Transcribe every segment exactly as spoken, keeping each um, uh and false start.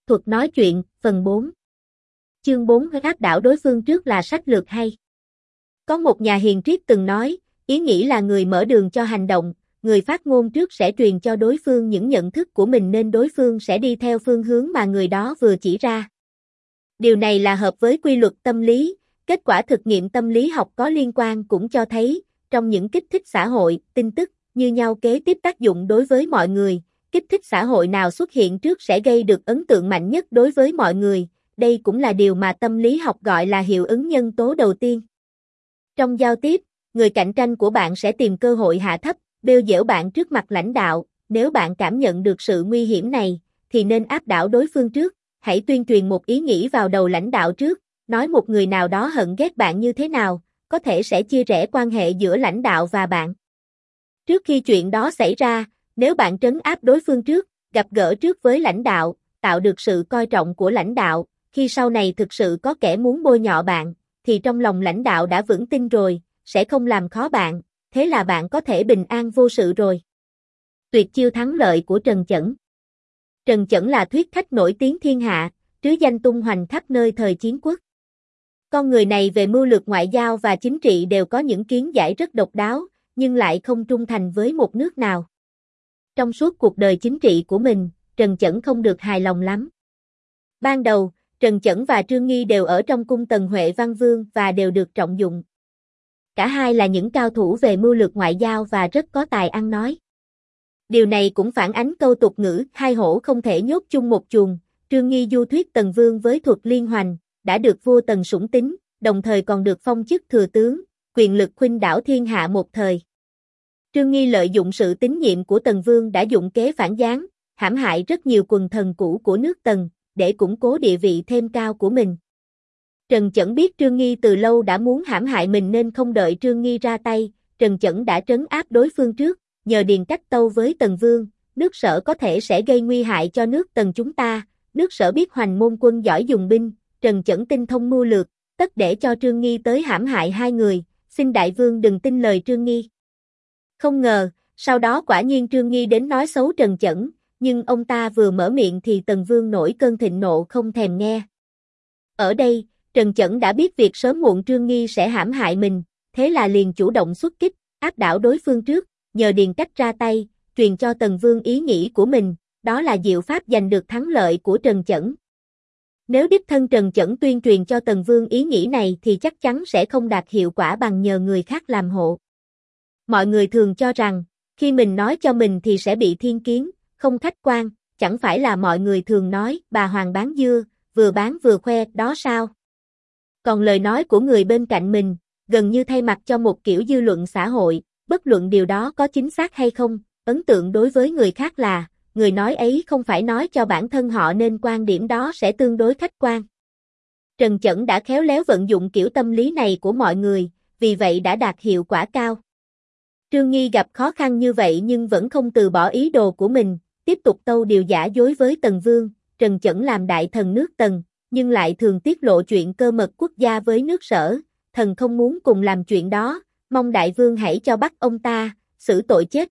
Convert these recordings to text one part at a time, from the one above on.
thuật nói chuyện, phần bốn. Chương bốn áp đảo đối phương trước là sách lược hay. Có một nhà hiền triết từng nói, ý nghĩ là người mở đường cho hành động, người phát ngôn trước sẽ truyền cho đối phương những nhận thức của mình nên đối phương sẽ đi theo phương hướng mà người đó vừa chỉ ra. Điều này là hợp với quy luật tâm lý, kết quả thực nghiệm tâm lý học có liên quan cũng cho thấy, trong những kích thích xã hội, tin tức, như nhau kế tiếp tác dụng đối với mọi người, kích thích xã hội nào xuất hiện trước sẽ gây được ấn tượng mạnh nhất đối với mọi người, đây cũng là điều mà tâm lý học gọi là hiệu ứng nhân tố đầu tiên. Trong giao tiếp, người cạnh tranh của bạn sẽ tìm cơ hội hạ thấp, bêu dễu bạn trước mặt lãnh đạo, nếu bạn cảm nhận được sự nguy hiểm này, thì nên áp đảo đối phương trước, hãy tuyên truyền một ý nghĩ vào đầu lãnh đạo trước, nói một người nào đó hận ghét bạn như thế nào, có thể sẽ chia rẽ quan hệ giữa lãnh đạo và bạn. Trước khi chuyện đó xảy ra, nếu bạn trấn áp đối phương trước, gặp gỡ trước với lãnh đạo, tạo được sự coi trọng của lãnh đạo, khi sau này thực sự có kẻ muốn bôi nhọ bạn, thì trong lòng lãnh đạo đã vững tin rồi, sẽ không làm khó bạn, thế là bạn có thể bình an vô sự rồi. Tuyệt chiêu thắng lợi của Trần Chẩn. Trần Chẩn là thuyết khách nổi tiếng thiên hạ, trứ danh tung hoành khắp nơi thời chiến quốc. Con người này về mưu lược ngoại giao và chính trị đều có những kiến giải rất độc đáo, nhưng lại không trung thành với một nước nào. Trong suốt cuộc đời chính trị của mình, Trần Chẩn không được hài lòng lắm. Ban đầu, Trần Chẩn và Trương Nghi đều ở trong cung Tần Huệ Văn Vương và đều được trọng dụng. Cả hai là những cao thủ về mưu lược ngoại giao và rất có tài ăn nói. Điều này cũng phản ánh câu tục ngữ hai hổ không thể nhốt chung một chuồng. Trương Nghi du thuyết Tần Vương với thuật liên hoành, đã được vua Tần sủng tín, đồng thời còn được phong chức thừa tướng, quyền lực khuynh đảo thiên hạ một thời. Trương Nghi lợi dụng sự tín nhiệm của Tần Vương đã dụng kế phản gián, hãm hại rất nhiều quần thần cũ của nước Tần, để củng cố địa vị thêm cao của mình. Trần Chẩn biết Trương Nghi từ lâu đã muốn hãm hại mình nên không đợi Trương Nghi ra tay, Trần Chẩn đã trấn áp đối phương trước, nhờ điền cách tâu với Tần Vương, nước Sở có thể sẽ gây nguy hại cho nước Tần chúng ta, nước Sở biết Hoành Môn Quân giỏi dùng binh, Trần Chẩn tinh thông mưu lược, tất để cho Trương Nghi tới hãm hại hai người, xin đại vương đừng tin lời Trương Nghi. Không ngờ, sau đó quả nhiên Trương Nghi đến nói xấu Trần Chẩn, nhưng ông ta vừa mở miệng thì Tần Vương nổi cơn thịnh nộ không thèm nghe. Ở đây, Trần Chẩn đã biết việc sớm muộn Trương Nghi sẽ hãm hại mình, thế là liền chủ động xuất kích, áp đảo đối phương trước, nhờ điền cách ra tay, truyền cho Tần Vương ý nghĩ của mình, đó là diệu pháp giành được thắng lợi của Trần Chẩn. Nếu đích thân Trần Chẩn tuyên truyền cho Tần Vương ý nghĩ này thì chắc chắn sẽ không đạt hiệu quả bằng nhờ người khác làm hộ. Mọi người thường cho rằng, khi mình nói cho mình thì sẽ bị thiên kiến, không khách quan, chẳng phải là mọi người thường nói bà Hoàng bán dưa, vừa bán vừa khoe đó sao? Còn lời nói của người bên cạnh mình, gần như thay mặt cho một kiểu dư luận xã hội, bất luận điều đó có chính xác hay không, ấn tượng đối với người khác là, người nói ấy không phải nói cho bản thân họ nên quan điểm đó sẽ tương đối khách quan. Trần Chẩn đã khéo léo vận dụng kiểu tâm lý này của mọi người, vì vậy đã đạt hiệu quả cao. Trương Nghi gặp khó khăn như vậy nhưng vẫn không từ bỏ ý đồ của mình, tiếp tục tâu điều giả dối với Tần Vương, Trần Chẩn làm đại thần nước Tần, nhưng lại thường tiết lộ chuyện cơ mật quốc gia với nước Sở, thần không muốn cùng làm chuyện đó, mong đại vương hãy cho bắt ông ta, xử tội chết.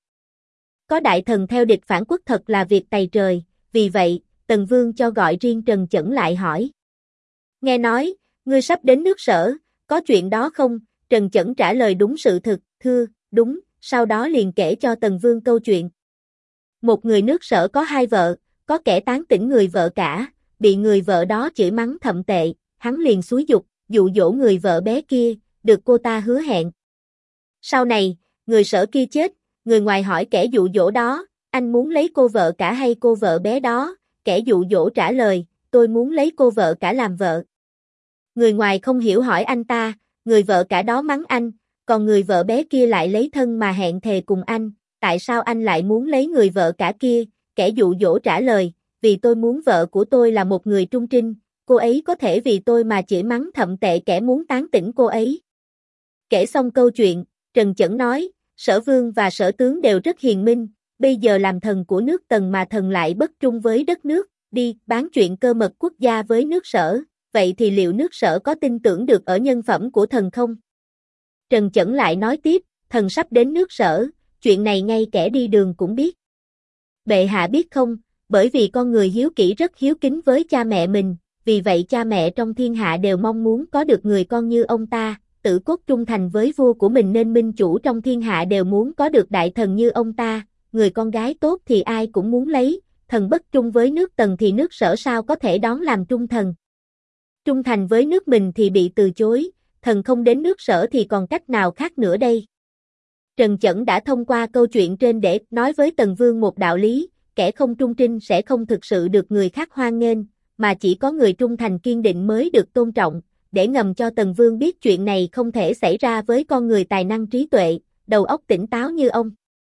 Có đại thần theo địch phản quốc thật là việc tày trời, vì vậy, Tần Vương cho gọi riêng Trần Chẩn lại hỏi. Nghe nói, ngươi sắp đến nước Sở, có chuyện đó không? Trần Chẩn trả lời đúng sự thực, thưa, đúng, sau đó liền kể cho Tần Vương câu chuyện. Một người nước Sở có hai vợ, có kẻ tán tỉnh người vợ cả, bị người vợ đó chửi mắng thậm tệ, hắn liền xúi giục, dụ dỗ người vợ bé kia, được cô ta hứa hẹn. Sau này, người Sở kia chết, người ngoài hỏi kẻ dụ dỗ đó, anh muốn lấy cô vợ cả hay cô vợ bé đó, kẻ dụ dỗ trả lời, tôi muốn lấy cô vợ cả làm vợ. Người ngoài không hiểu hỏi anh ta, người vợ cả đó mắng anh, còn người vợ bé kia lại lấy thân mà hẹn thề cùng anh, tại sao anh lại muốn lấy người vợ cả kia, kẻ dụ dỗ trả lời, vì tôi muốn vợ của tôi là một người trung trinh, cô ấy có thể vì tôi mà chửi mắng thậm tệ kẻ muốn tán tỉnh cô ấy. Kể xong câu chuyện, Trần Chẩn nói, Sở Vương và Sở Tướng đều rất hiền minh, bây giờ làm thần của nước Tần mà thần lại bất trung với đất nước, đi bán chuyện cơ mật quốc gia với nước Sở, vậy thì liệu nước Sở có tin tưởng được ở nhân phẩm của thần không? Trần Chẩn lại nói tiếp, thần sắp đến nước Sở, chuyện này ngay kẻ đi đường cũng biết. Bệ hạ biết không, Bởi vì con người hiếu kỷ rất hiếu kính với cha mẹ mình, vì vậy cha mẹ trong thiên hạ đều mong muốn có được người con như ông ta, tử cốt trung thành với vua của mình nên minh chủ trong thiên hạ đều muốn có được đại thần như ông ta, người con gái tốt thì ai cũng muốn lấy, thần bất trung với nước Tần thì nước Sở sao có thể đón làm trung thần. Trung thành với nước mình thì bị từ chối, thần không đến nước Sở thì còn cách nào khác nữa đây. Trần Chẩn đã thông qua câu chuyện trên để nói với Tần Vương một đạo lý, kẻ không trung trinh sẽ không thực sự được người khác hoan nghênh, mà chỉ có người trung thành kiên định mới được tôn trọng, để ngầm cho Tần Vương biết chuyện này không thể xảy ra với con người tài năng trí tuệ, đầu óc tỉnh táo như ông.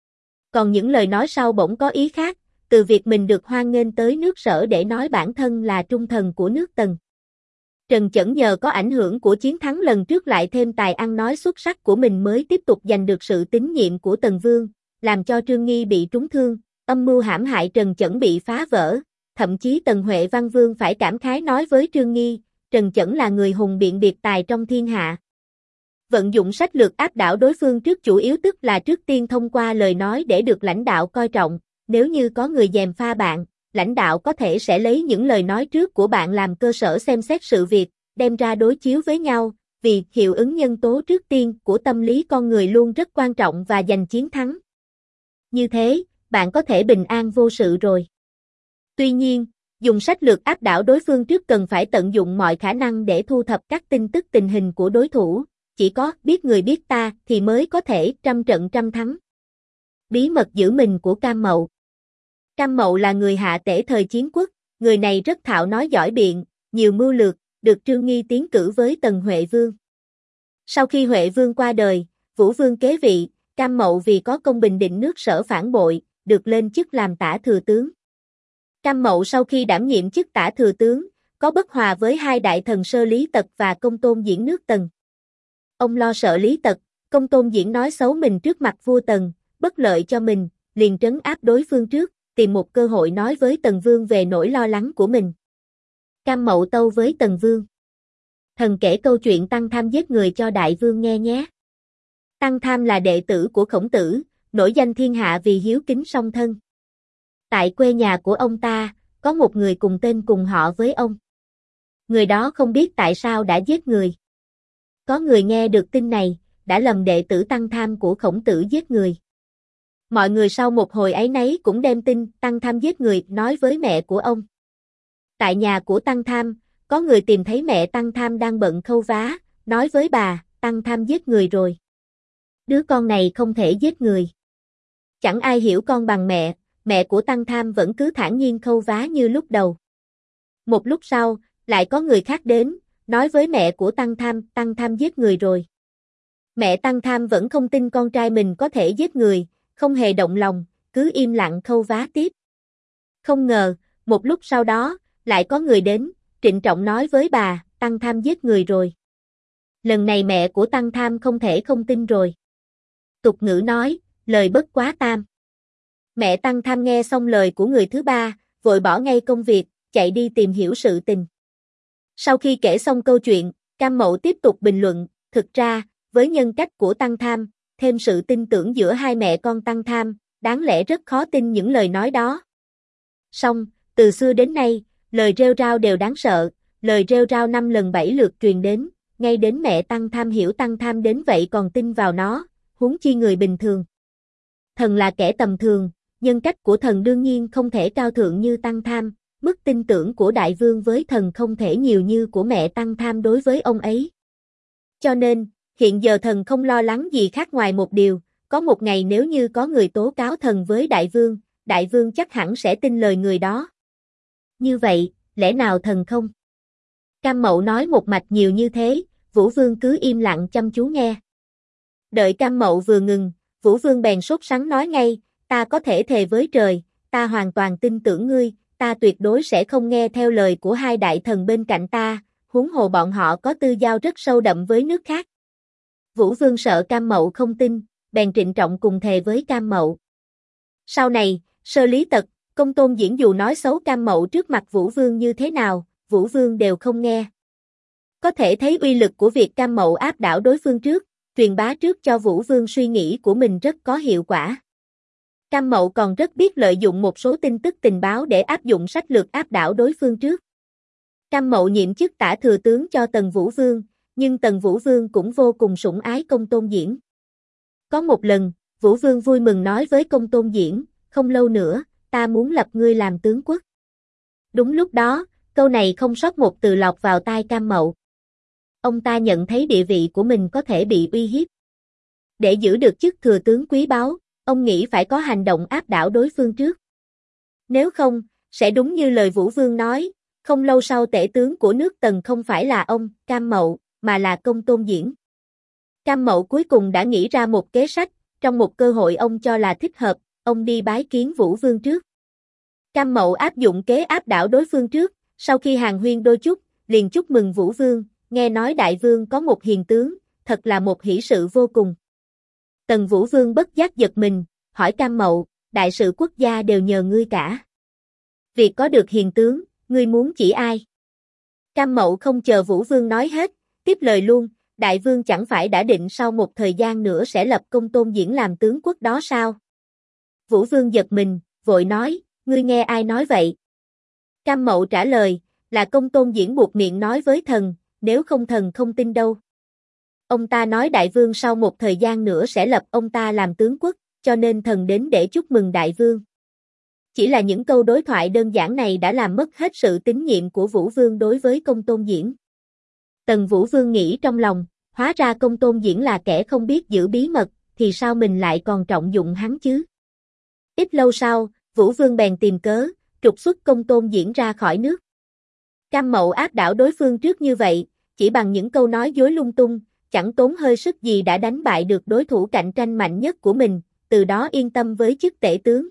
Còn những lời nói sau bỗng có ý khác, từ việc mình được hoan nghênh tới nước Sở để nói bản thân là trung thần của nước Tần. Trần Chẩn nhờ có ảnh hưởng của chiến thắng lần trước lại thêm tài ăn nói xuất sắc của mình mới tiếp tục giành được sự tín nhiệm của Tần Vương, làm cho Trương Nghi bị trúng thương, âm mưu hãm hại Trần Chẩn bị phá vỡ, thậm chí Tần Huệ Văn Vương phải cảm khái nói với Trương Nghi, Trần Chẩn là người hùng biện biệt tài trong thiên hạ. Vận dụng sách lược áp đảo đối phương trước chủ yếu tức là trước tiên thông qua lời nói để được lãnh đạo coi trọng, nếu như có người gièm pha bạn, lãnh đạo có thể sẽ lấy những lời nói trước của bạn làm cơ sở xem xét sự việc, đem ra đối chiếu với nhau, vì hiệu ứng nhân tố trước tiên của tâm lý con người luôn rất quan trọng và giành chiến thắng. Như thế, bạn có thể bình an vô sự rồi. Tuy nhiên, dùng sách lược áp đảo đối phương trước cần phải tận dụng mọi khả năng để thu thập các tin tức tình hình của đối thủ, chỉ có biết người biết ta thì mới có thể trăm trận trăm thắng. Bí mật giữ mình của Cam Mậu. Cam Mậu là người Hạ Tể thời Chiến Quốc, người này rất thạo nói giỏi biện, nhiều mưu lược, được Trương Nghi tiến cử với Tần Huệ Vương. Sau khi Huệ Vương qua đời, Vũ Vương kế vị, Cam Mậu vì có công bình định nước Sở phản bội, được lên chức làm tả thừa tướng. Cam Mậu sau khi đảm nhiệm chức tả thừa tướng, có bất hòa với hai đại thần Sơ Lý Tật và Công Tôn Diễn nước Tần. Ông lo sợ Lý Tật, Công Tôn Diễn nói xấu mình trước mặt vua Tần, bất lợi cho mình, liền trấn áp đối phương trước, tìm một cơ hội nói với Tần Vương về nỗi lo lắng của mình. Cam Mậu tâu với Tần Vương. Thần kể câu chuyện Tăng Tham giết người cho đại vương nghe nhé. Tăng Tham là đệ tử của Khổng Tử, nổi danh thiên hạ vì hiếu kính song thân. Tại quê nhà của ông ta, có một người cùng tên cùng họ với ông. Người đó không biết tại sao đã giết người. Có người nghe được tin này, đã lầm đệ tử Tăng Tham của Khổng Tử giết người. Mọi người sau một hồi áy náy cũng đem tin Tăng Tham giết người nói với mẹ của ông. Tại nhà của Tăng Tham, có người tìm thấy mẹ Tăng Tham đang bận khâu vá, nói với bà, Tăng Tham giết người rồi. Đứa con này không thể giết người. Chẳng ai hiểu con bằng mẹ, mẹ của Tăng Tham vẫn cứ thản nhiên khâu vá như lúc đầu. Một lúc sau, lại có người khác đến, nói với mẹ của Tăng Tham, Tăng Tham giết người rồi. Mẹ Tăng Tham vẫn không tin con trai mình có thể giết người, không hề động lòng, cứ im lặng khâu vá tiếp. Không ngờ, một lúc sau đó, lại có người đến, trịnh trọng nói với bà, Tăng Tham giết người rồi. Lần này mẹ của Tăng Tham không thể không tin rồi. Tục ngữ nói, lời bất quá tam. Mẹ Tăng Tham nghe xong lời của người thứ ba, vội bỏ ngay công việc, chạy đi tìm hiểu sự tình. Sau khi kể xong câu chuyện, Cam Mậu tiếp tục bình luận, thực ra, với nhân cách của Tăng Tham, thêm sự tin tưởng giữa hai mẹ con Tăng Tham, đáng lẽ rất khó tin những lời nói đó. Song, từ xưa đến nay, lời rêu rao đều đáng sợ, lời rêu rao năm lần bảy lượt truyền đến, ngay đến mẹ Tăng Tham hiểu Tăng Tham đến vậy còn tin vào nó, huống chi người bình thường. Thần là kẻ tầm thường, nhân cách của thần đương nhiên không thể cao thượng như Tăng Tham, mức tin tưởng của đại vương với thần không thể nhiều như của mẹ Tăng Tham đối với ông ấy. Cho nên, hiện giờ thần không lo lắng gì khác ngoài một điều, có một ngày nếu như có người tố cáo thần với đại vương, đại vương chắc hẳn sẽ tin lời người đó. Như vậy, lẽ nào thần không? Cam Mậu nói một mạch nhiều như thế, Vũ Vương cứ im lặng chăm chú nghe. Đợi Cam Mậu vừa ngừng, Vũ Vương bèn sốt sắng nói ngay, ta có thể thề với trời, ta hoàn toàn tin tưởng ngươi, ta tuyệt đối sẽ không nghe theo lời của hai đại thần bên cạnh ta, huống hồ bọn họ có tư giao rất sâu đậm với nước khác. Vũ Vương sợ Cam Mậu không tin, bèn trịnh trọng cùng thề với Cam Mậu. Sau này, Sơ Lý Tật, Công Tôn Diễn dù nói xấu Cam Mậu trước mặt Vũ Vương như thế nào, Vũ Vương đều không nghe. Có thể thấy uy lực của việc Cam Mậu áp đảo đối phương trước, truyền bá trước cho Vũ Vương suy nghĩ của mình rất có hiệu quả. Cam Mậu còn rất biết lợi dụng một số tin tức tình báo để áp dụng sách lược áp đảo đối phương trước. Cam Mậu nhiệm chức tả thừa tướng cho Tần Vũ Vương, nhưng Tần Vũ Vương cũng vô cùng sủng ái Công Tôn Diễn. Có một lần, Vũ Vương vui mừng nói với Công Tôn Diễn, không lâu nữa, ta muốn lập ngươi làm tướng quốc. Đúng lúc đó, câu này không sót một từ lọt vào tai Cam Mậu. Ông ta nhận thấy địa vị của mình có thể bị uy hiếp. Để giữ được chức thừa tướng quý báu, ông nghĩ phải có hành động áp đảo đối phương trước. Nếu không, sẽ đúng như lời Vũ Vương nói, không lâu sau tể tướng của nước Tần không phải là ông, Cam Mậu, mà là Công Tôn Diễn. Cam Mậu cuối cùng đã nghĩ ra một kế sách, trong một cơ hội ông cho là thích hợp, ông đi bái kiến Vũ Vương trước. Cam Mậu áp dụng kế áp đảo đối phương trước, sau khi hàn huyên đôi chút, liền chúc mừng Vũ Vương, nghe nói đại vương có một hiền tướng, thật là một hỷ sự vô cùng. Tần Vũ Vương bất giác giật mình, hỏi Cam Mậu, đại sự quốc gia đều nhờ ngươi cả. Việc có được hiền tướng, ngươi muốn chỉ ai? Cam Mậu không chờ Vũ Vương nói hết, tiếp lời luôn, đại vương chẳng phải đã định sau một thời gian nữa sẽ lập Công Tôn Diễn làm tướng quốc đó sao? Vũ Vương giật mình, vội nói, ngươi nghe ai nói vậy? Cam Mậu trả lời, là Công Tôn Diễn buộc miệng nói với thần, nếu không thần không tin đâu. Ông ta nói đại vương sau một thời gian nữa sẽ lập ông ta làm tướng quốc, cho nên thần đến để chúc mừng đại vương. Chỉ là những câu đối thoại đơn giản này đã làm mất hết sự tín nhiệm của Vũ Vương đối với Công Tôn Diễn. Tần Vũ Vương nghĩ trong lòng, hóa ra Công Tôn Diễn là kẻ không biết giữ bí mật, thì sao mình lại còn trọng dụng hắn chứ? Ít lâu sau, Vũ Vương bèn tìm cớ, trục xuất Công Tôn Diễn ra khỏi nước. Cam Mậu áp đảo đối phương trước như vậy, chỉ bằng những câu nói dối lung tung, chẳng tốn hơi sức gì đã đánh bại được đối thủ cạnh tranh mạnh nhất của mình, từ đó yên tâm với chức tể tướng.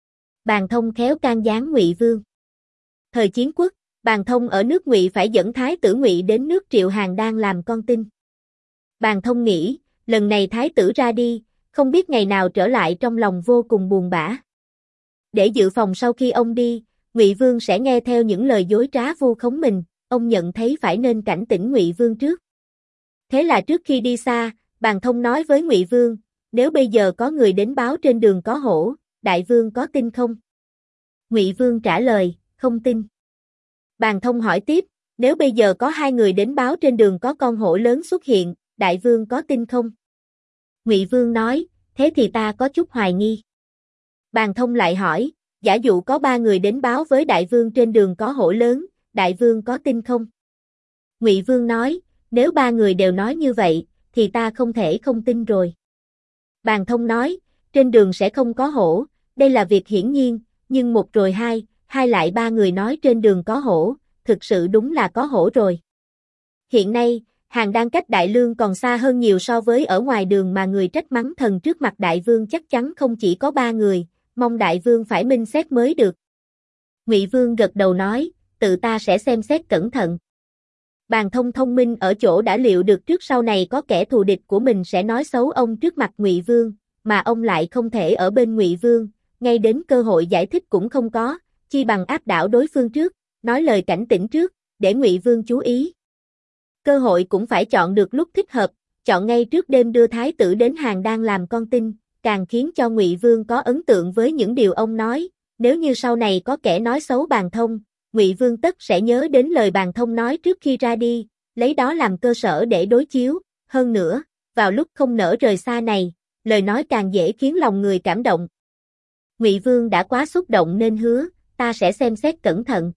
Bàn Thông khéo can gián Ngụy Vương. Thời chiến quốc, Bàn Thông ở nước Ngụy phải dẫn thái tử Ngụy đến nước Triệu Hàn Đan làm con tin. Bàn Thông nghĩ, lần này thái tử ra đi, không biết ngày nào trở lại, trong lòng vô cùng buồn bã. Để dự phòng sau khi ông đi, Ngụy Vương sẽ nghe theo những lời dối trá vu khống mình, ông nhận thấy phải nên cảnh tỉnh Ngụy Vương trước. Thế là trước khi đi xa, Bàn Thông nói với Ngụy Vương, nếu bây giờ có người đến báo trên đường có hổ, đại vương có tin không? Ngụy Vương trả lời, không tin. Bàn Thông hỏi tiếp, nếu bây giờ có hai người đến báo trên đường có con hổ lớn xuất hiện, đại vương có tin không? Ngụy Vương nói, thế thì ta có chút hoài nghi. Bàn Thông lại hỏi, giả dụ có ba người đến báo với đại vương trên đường có hổ lớn, đại vương có tin không? Ngụy Vương nói, nếu ba người đều nói như vậy, thì ta không thể không tin rồi. Bàn Thông nói, trên đường sẽ không có hổ, đây là việc hiển nhiên, nhưng một rồi hai, hai lại ba người nói trên đường có hổ, thực sự đúng là có hổ rồi. Hiện nay, Hàn Đan cách Đại Lương còn xa hơn nhiều so với ở ngoài đường mà người trách mắng thần trước mặt đại vương chắc chắn không chỉ có ba người, mong đại vương phải minh xét mới được. Ngụy Vương gật đầu nói, tự ta sẽ xem xét cẩn thận. Bàn Thông thông minh ở chỗ đã liệu được trước sau này có kẻ thù địch của mình sẽ nói xấu ông trước mặt Ngụy Vương, mà ông lại không thể ở bên Ngụy Vương, ngay đến cơ hội giải thích cũng không có, chi bằng áp đảo đối phương trước, nói lời cảnh tỉnh trước, để Ngụy Vương chú ý. Cơ hội cũng phải chọn được lúc thích hợp, chọn ngay trước đêm đưa thái tử đến Hàn Đan làm con tin, càng khiến cho Ngụy Vương có ấn tượng với những điều ông nói, nếu như sau này có kẻ nói xấu Bàn Thông, Ngụy Vương tất sẽ nhớ đến lời Bàn Thông nói trước khi ra đi, lấy đó làm cơ sở để đối chiếu, hơn nữa, vào lúc không nỡ rời xa này, lời nói càng dễ khiến lòng người cảm động. Ngụy Vương đã quá xúc động nên hứa, ta sẽ xem xét cẩn thận.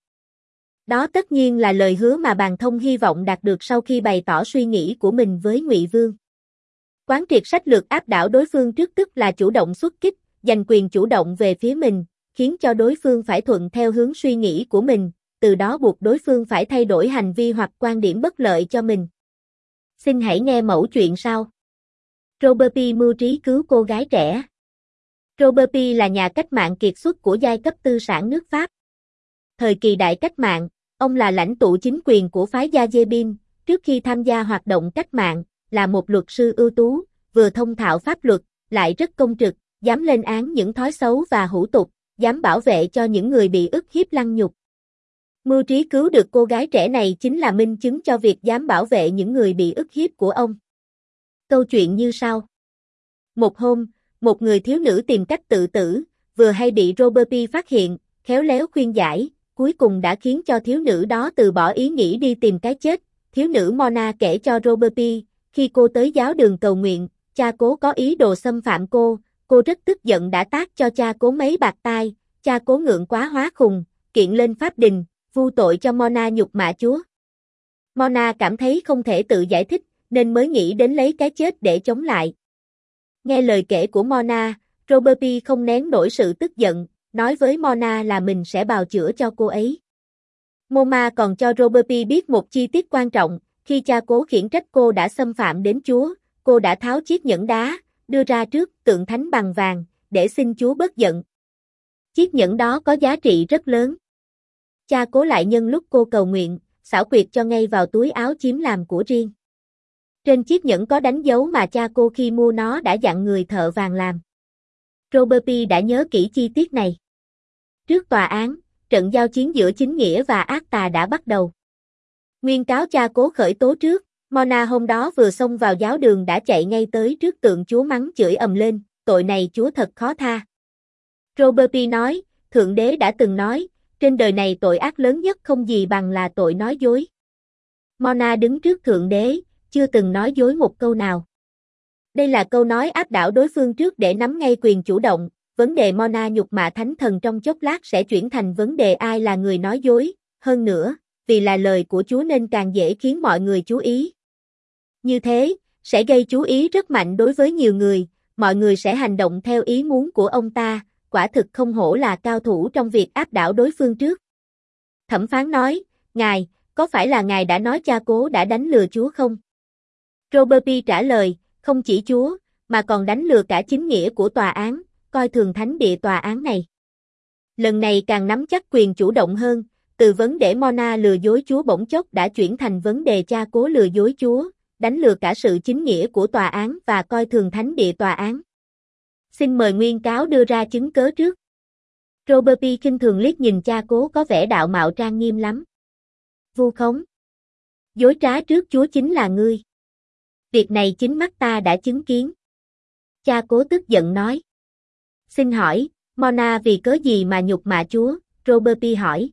Đó tất nhiên là lời hứa mà Bàn Thông hy vọng đạt được sau khi bày tỏ suy nghĩ của mình với Ngụy Vương. Quán triệt sách lược áp đảo đối phương trước tức là chủ động xuất kích, giành quyền chủ động về phía mình, khiến cho đối phương phải thuận theo hướng suy nghĩ của mình, từ đó buộc đối phương phải thay đổi hành vi hoặc quan điểm bất lợi cho mình. Xin hãy nghe mẫu chuyện sau. Robert Peel mưu trí cứu cô gái trẻ. Robert Peel là nhà cách mạng kiệt xuất của giai cấp tư sản nước Pháp. Thời kỳ đại cách mạng, ông là lãnh tụ chính quyền của phái Gia Dê Pin, trước khi tham gia hoạt động cách mạng, là một luật sư ưu tú, vừa thông thạo pháp luật, lại rất công trực, dám lên án những thói xấu và hủ tục, dám bảo vệ cho những người bị ức hiếp lăng nhục. Mưu trí cứu được cô gái trẻ này chính là minh chứng cho việc dám bảo vệ những người bị ức hiếp của ông. Câu chuyện như sau. Một hôm, một người thiếu nữ tìm cách tự tử, vừa hay bị Robert P phát hiện, khéo léo khuyên giải, cuối cùng đã khiến cho thiếu nữ đó từ bỏ ý nghĩ đi tìm cái chết. Thiếu nữ Mona kể cho Robert P, khi cô tới giáo đường cầu nguyện, cha cố có ý đồ xâm phạm cô, cô rất tức giận đã tát cho cha cố mấy bạt tai, cha cố ngượng quá hóa khùng, kiện lên pháp đình, vu tội cho Mona nhục mạ Chúa. Mona cảm thấy không thể tự giải thích, nên mới nghĩ đến lấy cái chết để chống lại. Nghe lời kể của Mona, Robert P không nén nổi sự tức giận, nói với Mona là mình sẽ bào chữa cho cô ấy. Mona còn cho Robert P biết một chi tiết quan trọng, khi cha cố khiển trách cô đã xâm phạm đến Chúa, cô đã tháo chiếc nhẫn đá, đưa ra trước tượng thánh bằng vàng, để xin Chúa bớt giận. Chiếc nhẫn đó có giá trị rất lớn. Cha cố lại nhân lúc cô cầu nguyện, xảo quyệt cho ngay vào túi áo chiếm làm của riêng. Trên chiếc nhẫn có đánh dấu mà cha cô khi mua nó đã dặn người thợ vàng làm. Robert P đã nhớ kỹ chi tiết này. Trước tòa án, trận giao chiến giữa chính nghĩa và ác tà đã bắt đầu. Nguyên cáo cha cố khởi tố trước, Mona hôm đó vừa xông vào giáo đường đã chạy ngay tới trước tượng Chúa mắng chửi ầm lên, tội này Chúa thật khó tha. Robert P nói, Thượng Đế đã từng nói, trên đời này tội ác lớn nhất không gì bằng là tội nói dối. Mona đứng trước Thượng Đế, chưa từng nói dối một câu nào. Đây là câu nói áp đảo đối phương trước để nắm ngay quyền chủ động, vấn đề Mona nhục mạ thánh thần trong chốc lát sẽ chuyển thành vấn đề ai là người nói dối, hơn nữa, vì là lời của Chúa nên càng dễ khiến mọi người chú ý. Như thế, sẽ gây chú ý rất mạnh đối với nhiều người, mọi người sẽ hành động theo ý muốn của ông ta, quả thực không hổ là cao thủ trong việc áp đảo đối phương trước. Thẩm phán nói, Ngài, có phải là Ngài đã nói cha cố đã đánh lừa Chúa không? Robert P trả lời, không chỉ Chúa, mà còn đánh lừa cả chính nghĩa của tòa án, coi thường thánh địa tòa án này. Lần này càng nắm chắc quyền chủ động hơn, từ vấn đề Mona lừa dối Chúa bỗng chốc đã chuyển thành vấn đề cha cố lừa dối Chúa, đánh lừa cả sự chính nghĩa của tòa án và coi thường thánh địa tòa án. Xin mời nguyên cáo đưa ra chứng cớ trước. Robert P khinh thường liếc nhìn cha cố có vẻ đạo mạo trang nghiêm lắm. Vu khống. Dối trá trước Chúa chính là ngươi. Việc này chính mắt ta đã chứng kiến. Cha cố tức giận nói. Xin hỏi, Mona vì cớ gì mà nhục mạ Chúa? Robert P hỏi.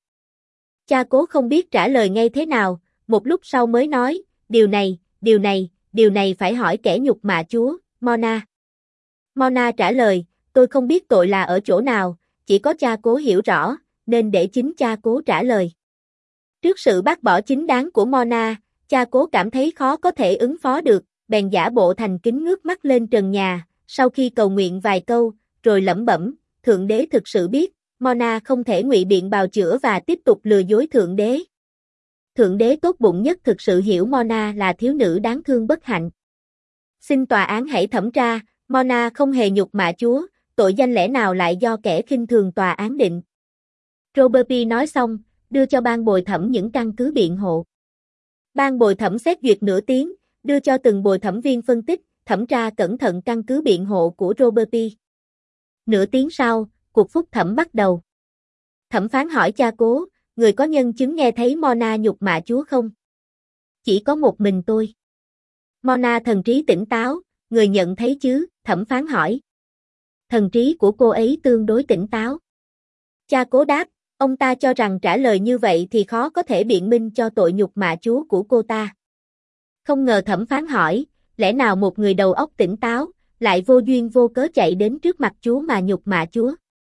Cha cố không biết trả lời ngay thế nào, một lúc sau mới nói, điều này, điều này, điều này phải hỏi kẻ nhục mạ Chúa, Mona. Mona trả lời, tôi không biết tội là ở chỗ nào, chỉ có cha cố hiểu rõ, nên để chính cha cố trả lời. Trước sự bác bỏ chính đáng của Mona, cha cố cảm thấy khó có thể ứng phó được, bèn giả bộ thành kính ngước mắt lên trần nhà, sau khi cầu nguyện vài câu, rồi lẩm bẩm, Thượng Đế thực sự biết, Mona không thể ngụy biện bào chữa và tiếp tục lừa dối Thượng Đế. Thượng Đế tốt bụng nhất thực sự hiểu Mona là thiếu nữ đáng thương bất hạnh. Xin tòa án hãy thẩm tra, Mona không hề nhục mạ Chúa, tội danh lẽ nào lại do kẻ khinh thường tòa án định. Robert P nói xong, đưa cho ban bồi thẩm những căn cứ biện hộ. Ban bồi thẩm xét duyệt nửa tiếng, đưa cho từng bồi thẩm viên phân tích, thẩm tra cẩn thận căn cứ biện hộ của Robert P. Nửa tiếng sau, cuộc phúc thẩm bắt đầu. Thẩm phán hỏi cha cố, người có nhân chứng nghe thấy Mona nhục mạ Chúa không? Chỉ có một mình tôi. Mona thần trí tỉnh táo, người nhận thấy chứ? Thẩm phán hỏi. Thần trí của cô ấy tương đối tỉnh táo. Cha cố đáp, ông ta cho rằng trả lời như vậy thì khó có thể biện minh cho tội nhục mạ Chúa của cô ta. Không ngờ thẩm phán hỏi, lẽ nào một người đầu óc tỉnh táo, lại vô duyên vô cớ chạy đến trước mặt Chúa mà nhục mạ Chúa?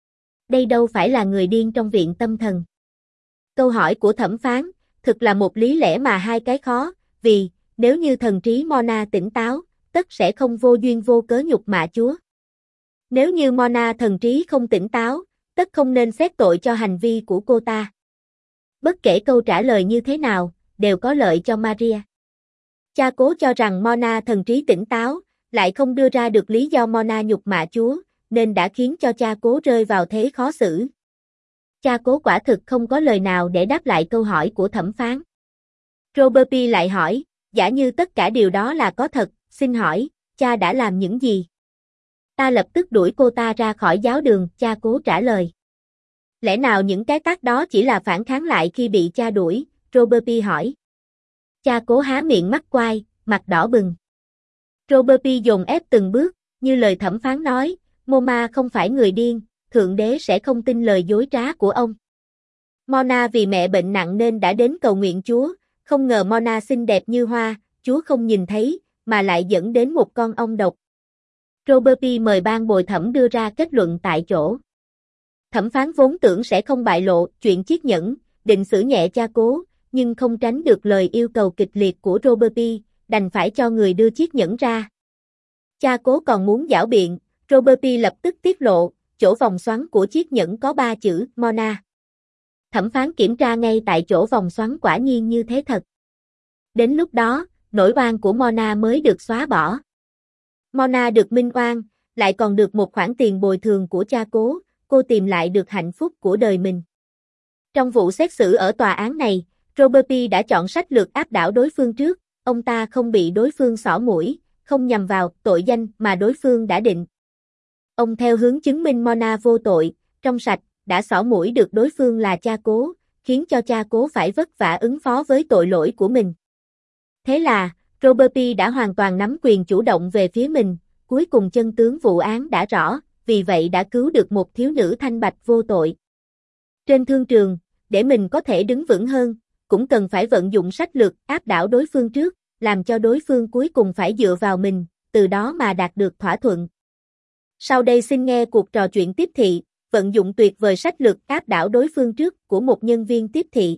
Đây đâu phải là người điên trong viện tâm thần. Câu hỏi của thẩm phán, thực là một lý lẽ mà hai cái khó, vì, nếu như thần trí Mona tỉnh táo, tất sẽ không vô duyên vô cớ nhục mạ Chúa. Nếu như Mona thần trí không tỉnh táo, tất không nên xét tội cho hành vi của cô ta. Bất kể câu trả lời như thế nào, đều có lợi cho Maria. Cha cố cho rằng Mona thần trí tỉnh táo, lại không đưa ra được lý do Mona nhục mạ Chúa, nên đã khiến cho cha cố rơi vào thế khó xử. Cha cố quả thực không có lời nào để đáp lại câu hỏi của thẩm phán. Robert P lại hỏi, giả như tất cả điều đó là có thật, xin hỏi, cha đã làm những gì? Ta lập tức đuổi cô ta ra khỏi giáo đường, cha cố trả lời. Lẽ nào những cái tát đó chỉ là phản kháng lại khi bị cha đuổi? Robert P hỏi. Cha cố há miệng mắt quai, mặt đỏ bừng. Robert P dồn ép từng bước, như lời thẩm phán nói, Mona không phải người điên, Thượng Đế sẽ không tin lời dối trá của ông. Mona vì mẹ bệnh nặng nên đã đến cầu nguyện Chúa, không ngờ Mona xinh đẹp như hoa, Chúa không nhìn thấy, mà lại dẫn đến một con ong độc. Robert P. mời ban bồi thẩm đưa ra kết luận tại chỗ. Thẩm phán vốn tưởng sẽ không bại lộ chuyện chiết nhẫn, định xử nhẹ cha cố, nhưng không tránh được lời yêu cầu kịch liệt của Robert P., đành phải cho người đưa chiếc nhẫn ra. Cha cố còn muốn giảo biện, Robert P. lập tức tiết lộ, chỗ vòng xoắn của chiếc nhẫn có ba chữ Mona. Thẩm phán kiểm tra ngay tại chỗ vòng xoắn quả nhiên như thế thật. Đến lúc đó, nỗi oan của Mona mới được xóa bỏ. Mona được minh oan, lại còn được một khoản tiền bồi thường của cha cố, cô tìm lại được hạnh phúc của đời mình. Trong vụ xét xử ở tòa án này, Robert P. đã chọn sách lược áp đảo đối phương trước, ông ta không bị đối phương xỏ mũi, không nhằm vào tội danh mà đối phương đã định. Ông theo hướng chứng minh Mona vô tội, trong sạch, đã xỏ mũi được đối phương là cha cố, khiến cho cha cố phải vất vả ứng phó với tội lỗi của mình. Thế là, Robert P. đã hoàn toàn nắm quyền chủ động về phía mình, cuối cùng chân tướng vụ án đã rõ, vì vậy đã cứu được một thiếu nữ thanh bạch vô tội. Trên thương trường, để mình có thể đứng vững hơn, cũng cần phải vận dụng sách lược áp đảo đối phương trước, làm cho đối phương cuối cùng phải dựa vào mình, từ đó mà đạt được thỏa thuận. Sau đây xin nghe cuộc trò chuyện tiếp thị, vận dụng tuyệt vời sách lược áp đảo đối phương trước của một nhân viên tiếp thị.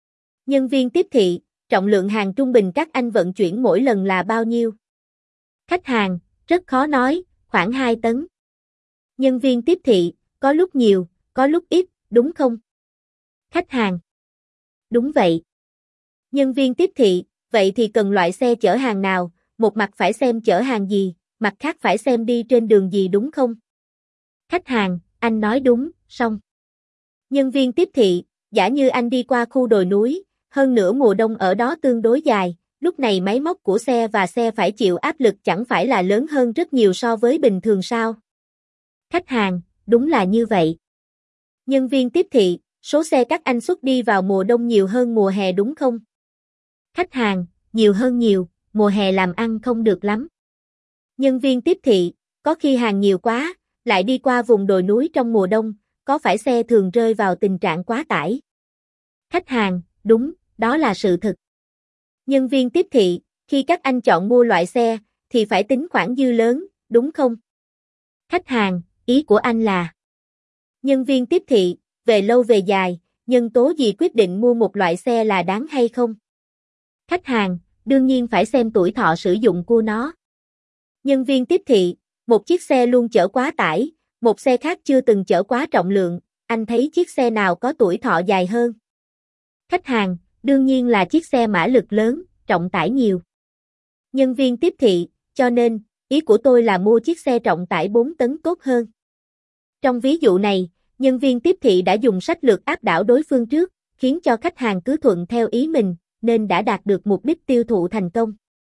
Nhân viên tiếp thị, trọng lượng hàng trung bình các anh vận chuyển mỗi lần là bao nhiêu? Khách hàng, rất khó nói, khoảng hai tấn. Nhân viên tiếp thị, có lúc nhiều, có lúc ít, đúng không? Khách hàng, đúng vậy. Nhân viên tiếp thị, vậy thì cần loại xe chở hàng nào, một mặt phải xem chở hàng gì, mặt khác phải xem đi trên đường gì đúng không? Khách hàng, anh nói đúng, xong. Nhân viên tiếp thị, giả như anh đi qua khu đồi núi, hơn nữa mùa đông ở đó tương đối dài, lúc này máy móc của xe và xe phải chịu áp lực chẳng phải là lớn hơn rất nhiều so với bình thường sao? Khách hàng, đúng là như vậy. Nhân viên tiếp thị, số xe các anh xuất đi vào mùa đông nhiều hơn mùa hè đúng không? Khách hàng, nhiều hơn nhiều, mùa hè làm ăn không được lắm. Nhân viên tiếp thị, có khi hàng nhiều quá, lại đi qua vùng đồi núi trong mùa đông, có phải xe thường rơi vào tình trạng quá tải? Khách hàng, đúng, đó là sự thực. Nhân viên tiếp thị, khi các anh chọn mua loại xe, thì phải tính khoản dư lớn, đúng không? Khách hàng, ý của anh là? Nhân viên tiếp thị, về lâu về dài, nhân tố gì quyết định mua một loại xe là đáng hay không? Khách hàng, đương nhiên phải xem tuổi thọ sử dụng của nó. Nhân viên tiếp thị, một chiếc xe luôn chở quá tải, một xe khác chưa từng chở quá trọng lượng, anh thấy chiếc xe nào có tuổi thọ dài hơn? Khách hàng, đương nhiên là chiếc xe mã lực lớn, trọng tải nhiều. Nhân viên tiếp thị, cho nên, ý của tôi là mua chiếc xe trọng tải bốn tấn tốt hơn. Trong ví dụ này, nhân viên tiếp thị đã dùng sách lược áp đảo đối phương trước, khiến cho khách hàng cứ thuận theo ý mình, nên đã đạt được mục đích tiêu thụ thành công.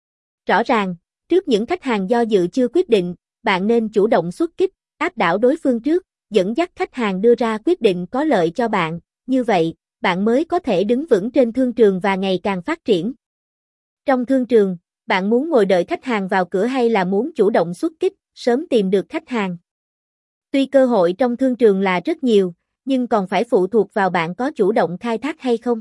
Rõ ràng, trước những khách hàng do dự chưa quyết định, bạn nên chủ động xuất kích, áp đảo đối phương trước, dẫn dắt khách hàng đưa ra quyết định có lợi cho bạn, như vậy, bạn mới có thể đứng vững trên thương trường và ngày càng phát triển. Trong thương trường, bạn muốn ngồi đợi khách hàng vào cửa hay là muốn chủ động xuất kích, sớm tìm được khách hàng? Tuy cơ hội trong thương trường là rất nhiều, nhưng còn phải phụ thuộc vào bạn có chủ động khai thác hay không.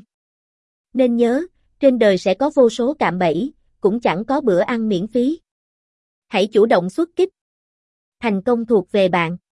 Nên nhớ, trên đời sẽ có vô số cạm bẫy, cũng chẳng có bữa ăn miễn phí. Hãy chủ động xuất kích. Thành công thuộc về bạn.